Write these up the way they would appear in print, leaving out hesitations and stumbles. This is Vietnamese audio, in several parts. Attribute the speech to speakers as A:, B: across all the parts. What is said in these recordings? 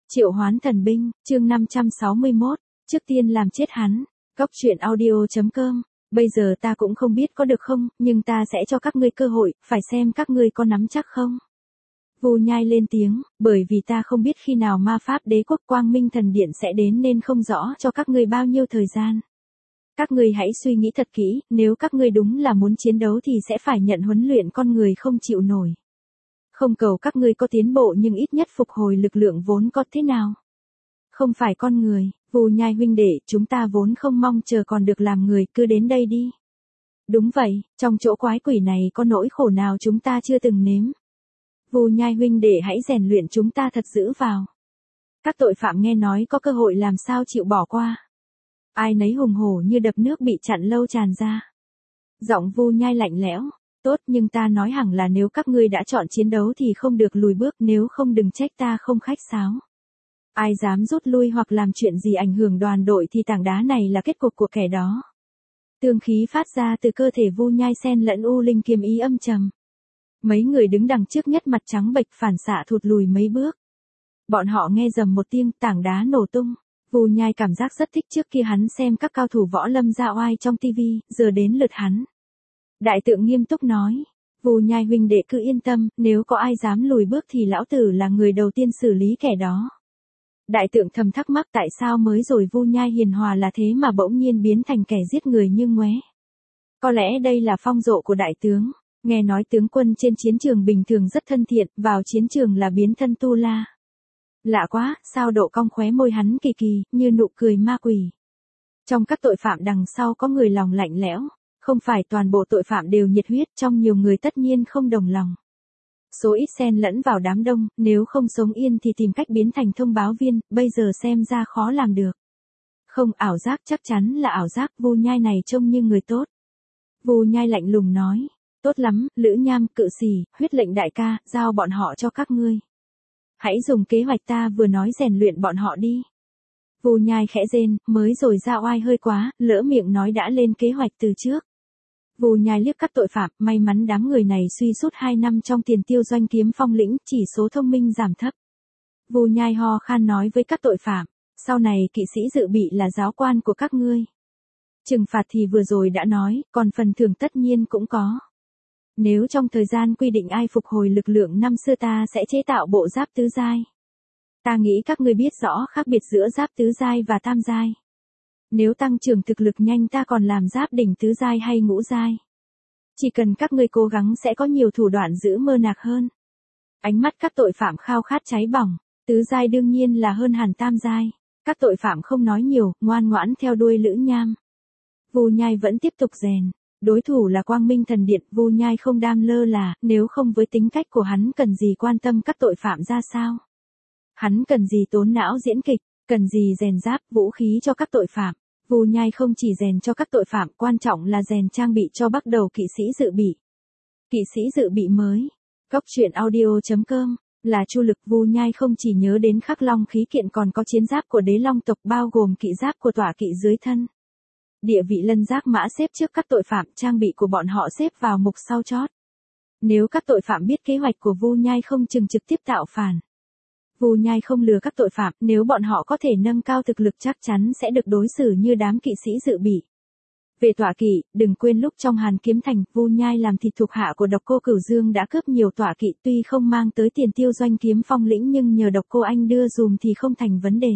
A: Triệu hoán thần binh, chương 561, trước tiên làm chết hắn. Góc truyện audio.com. Bây giờ ta cũng không biết có được không, nhưng ta sẽ cho các ngươi cơ hội, phải xem các ngươi có nắm chắc không. Vu Nhai lên tiếng, bởi vì ta không biết khi nào ma pháp đế quốc Quang Minh Thần Điện sẽ đến nên không rõ cho các ngươi bao nhiêu thời gian. Các ngươi hãy suy nghĩ thật kỹ, nếu các ngươi đúng là muốn chiến đấu thì sẽ phải nhận huấn luyện con người không chịu nổi. Không cầu các ngươi có tiến bộ nhưng ít nhất phục hồi lực lượng vốn có thế nào. Không phải con người, Vu Nhai huynh đệ, chúng ta vốn không mong chờ còn được làm người, cứ đến đây đi. Đúng vậy, trong chỗ quái quỷ này có nỗi khổ nào chúng ta chưa từng nếm. Vu Nhai huynh đệ hãy rèn luyện chúng ta thật dữ vào. Các tội phạm nghe nói có cơ hội làm sao chịu bỏ qua. Ai nấy hùng hổ như đập nước bị chặn lâu tràn ra. Giọng Vu Nhai lạnh lẽo. Tốt, nhưng ta nói hẳn là nếu các ngươi đã chọn chiến đấu thì không được lùi bước, nếu không đừng trách ta không khách sáo. Ai dám rút lui hoặc làm chuyện gì ảnh hưởng đoàn đội thì tảng đá này là kết cục của kẻ đó. Tương khí phát ra từ cơ thể Vu Nhai xen lẫn u linh kiếm ý âm trầm. Mấy người đứng đằng trước nhất mặt trắng bệch phản xạ thụt lùi mấy bước. Bọn họ nghe rầm một tiếng, tảng đá nổ tung. Vu Nhai cảm giác rất thích, trước kia hắn xem các cao thủ võ lâm ra oai trong tivi, giờ đến lượt hắn. Đại tượng nghiêm túc nói, Vu Nhai huynh đệ cứ yên tâm, nếu có ai dám lùi bước thì lão tử là người đầu tiên xử lý kẻ đó. Đại tượng thầm thắc mắc tại sao mới rồi Vu Nhai hiền hòa là thế mà bỗng nhiên biến thành kẻ giết người như ngoé. Có lẽ đây là phong độ của đại tướng, nghe nói tướng quân trên chiến trường bình thường rất thân thiện, vào chiến trường là biến thân tu la. Lạ quá, sao độ cong khóe môi hắn kỳ kỳ, như nụ cười ma quỷ. Trong các tội phạm đằng sau có người lòng lạnh lẽo. Không phải toàn bộ tội phạm đều nhiệt huyết, trong nhiều người tất nhiên không đồng lòng. Số ít xen lẫn vào đám đông, nếu không sống yên thì tìm cách biến thành thông báo viên, bây giờ xem ra khó làm được. Không, ảo giác, chắc chắn là ảo giác, Vu Nhai này trông như người tốt. Vu Nhai lạnh lùng nói, tốt lắm, Lữ Nham, Cự Xỉ, Huyết Lệnh đại ca, giao bọn họ cho các ngươi. Hãy dùng kế hoạch ta vừa nói rèn luyện bọn họ đi. Vu Nhai khẽ rên, mới rồi ra oai hơi quá, lỡ miệng nói đã lên kế hoạch từ trước. Vu Nhai liếc các tội phạm, may mắn đám người này suy sút 2 năm trong tiền tiêu doanh kiếm phong lĩnh, chỉ số thông minh giảm thấp. Vu Nhai ho khan nói với các tội phạm, sau này kỵ sĩ dự bị là giáo quan của các ngươi. Trừng phạt thì vừa rồi đã nói, còn phần thưởng tất nhiên cũng có. Nếu trong thời gian quy định ai phục hồi lực lượng năm xưa ta sẽ chế tạo bộ giáp tứ giai. Ta nghĩ các ngươi biết rõ khác biệt giữa giáp tứ giai và tam giai. Nếu tăng trưởng thực lực nhanh ta còn làm giáp đỉnh tứ giai hay ngũ giai. Chỉ cần các ngươi cố gắng sẽ có nhiều thủ đoạn giữ mơ nạc hơn. Ánh mắt các tội phạm khao khát cháy bỏng, tứ giai đương nhiên là hơn hẳn tam giai. Các tội phạm không nói nhiều, ngoan ngoãn theo đuôi Lữ Nham. Vu Nhai vẫn tiếp tục rèn. Đối thủ là Quang Minh Thần Điện, Vu Nhai không đam lơ là, nếu không với tính cách của hắn cần gì quan tâm các tội phạm ra sao. Hắn cần gì tốn não diễn kịch, cần gì rèn giáp, vũ khí cho các tội phạm. Vu Nhai không chỉ rèn cho các tội phạm, quan trọng là rèn trang bị cho bắt đầu kỵ sĩ dự bị. Kỵ sĩ dự bị mới. Góc truyện audio.com. Là Chu Lực. Vu Nhai không chỉ nhớ đến Khắc Long khí kiện còn có chiến giáp của Đế Long tộc bao gồm kỵ giáp của tọa kỵ dưới thân. Địa vị lân giác mã xếp trước các tội phạm, trang bị của bọn họ xếp vào mục sau chót. Nếu các tội phạm biết kế hoạch của Vu Nhai không chừng trực tiếp tạo phản. Vu Nhai không lừa các tội phạm, nếu bọn họ có thể nâng cao thực lực chắc chắn sẽ được đối xử như đám kỵ sĩ dự bị. Về tọa kỵ, đừng quên lúc trong Hàn Kiếm Thành, Vu Nhai làm thịt thuộc hạ của Độc Cô Cửu Dương đã cướp nhiều tọa kỵ, tuy không mang tới tiền tiêu doanh kiếm phong lĩnh nhưng nhờ Độc Cô Anh đưa dùm thì không thành vấn đề.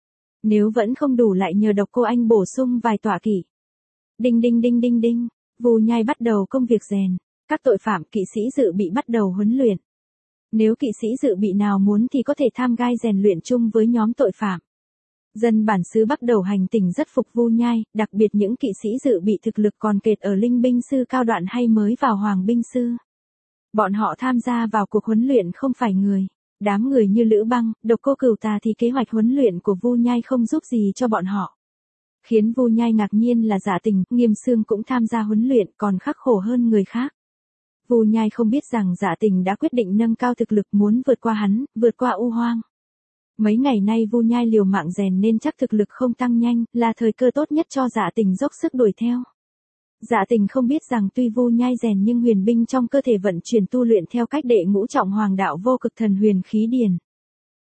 A: Nếu vẫn không đủ lại nhờ Độc Cô Anh bổ sung vài tọa kỵ. Đinh đinh đinh đinh đinh, Vu Nhai bắt đầu công việc rèn, các tội phạm kỵ sĩ dự bị bắt đầu huấn luyện. Nếu kỵ sĩ dự bị nào muốn thì có thể tham gai rèn luyện chung với nhóm tội phạm. Dân bản xứ Bắc Đầu hành tỉnh rất phục Vu Nhai, đặc biệt những kỵ sĩ dự bị thực lực còn kẹt ở linh binh sư cao đoạn hay mới vào hoàng binh sư. Bọn họ tham gia vào cuộc huấn luyện không phải người. Đám người như Lữ Băng, Độc Cô Cửu Tà thì kế hoạch huấn luyện của Vu Nhai không giúp gì cho bọn họ. Khiến Vu Nhai ngạc nhiên là Dạ Tình, Nghiêm Xương cũng tham gia huấn luyện còn khắc khổ hơn người khác. Vu Nhai không biết rằng Dạ Tình đã quyết định nâng cao thực lực muốn vượt qua hắn, vượt qua U Hoang. Mấy ngày nay Vu Nhai liều mạng rèn nên chắc thực lực không tăng nhanh, là thời cơ tốt nhất cho Dạ Tình dốc sức đuổi theo. Dạ Tình không biết rằng tuy Vu Nhai rèn nhưng huyền binh trong cơ thể vận chuyển tu luyện theo cách đệ ngũ trọng hoàng đạo vô cực thần huyền khí điển.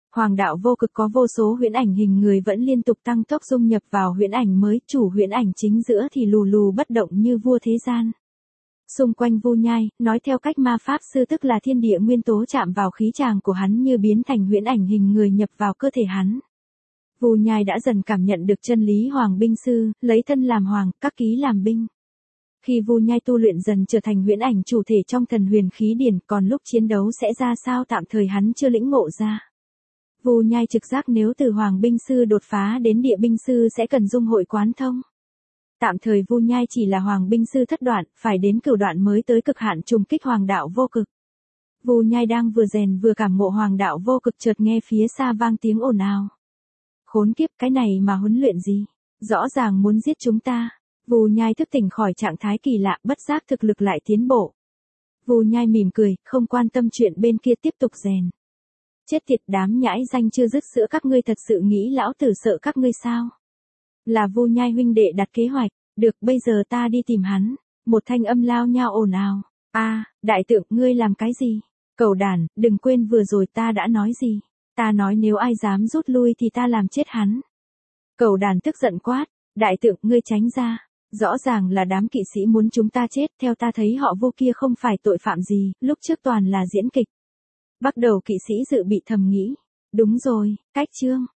A: Hoàng đạo vô cực có vô số huyễn ảnh hình người vẫn liên tục tăng tốc dung nhập vào huyễn ảnh mới, chủ huyễn ảnh chính giữa thì lù lù bất động như vua thế gian. Xung quanh Vu Nhai, nói theo cách ma pháp sư tức là thiên địa nguyên tố chạm vào khí tràng của hắn như biến thành huyễn ảnh hình người nhập vào cơ thể hắn. Vu Nhai đã dần cảm nhận được chân lý hoàng binh sư, lấy thân làm hoàng, các ký làm binh. Khi Vu Nhai tu luyện dần trở thành huyễn ảnh chủ thể trong thần huyền khí điển, còn lúc chiến đấu sẽ ra sao tạm thời hắn chưa lĩnh ngộ ra. Vu Nhai trực giác nếu từ hoàng binh sư đột phá đến địa binh sư sẽ cần dung hội quán thông. Tạm thời Vu Nhai chỉ là hoàng binh sư thất đoạn, phải đến cửu đoạn mới tới cực hạn trùng kích hoàng đạo vô cực. Vu Nhai đang vừa rèn vừa cảm ngộ hoàng đạo vô cực, chợt nghe phía xa vang tiếng ồn ào. Khốn kiếp, cái này mà huấn luyện gì? Rõ ràng muốn giết chúng ta. Vu Nhai thức tỉnh khỏi trạng thái kỳ lạ, bất giác thực lực lại tiến bộ. Vu Nhai mỉm cười, không quan tâm chuyện bên kia, tiếp tục rèn. Chết tiệt, đám nhãi danh chưa dứt sữa, các ngươi thật sự nghĩ lão tử sợ các ngươi sao? Là Vu Nhai huynh đệ đặt kế hoạch, được, bây giờ ta đi tìm hắn. Một thanh âm lao nhao ồn ào. Đại tượng, ngươi làm cái gì? Cẩu đản, đừng quên vừa rồi ta đã nói gì. Ta nói nếu ai dám rút lui thì ta làm chết hắn. Cẩu đản tức giận quát, đại tượng, ngươi tránh ra. Rõ ràng là đám kỵ sĩ muốn chúng ta chết, theo ta thấy họ Vu kia không phải tội phạm gì, lúc trước toàn là diễn kịch. Bắt đầu kỵ sĩ dự bị thầm nghĩ. Đúng rồi, cách chương.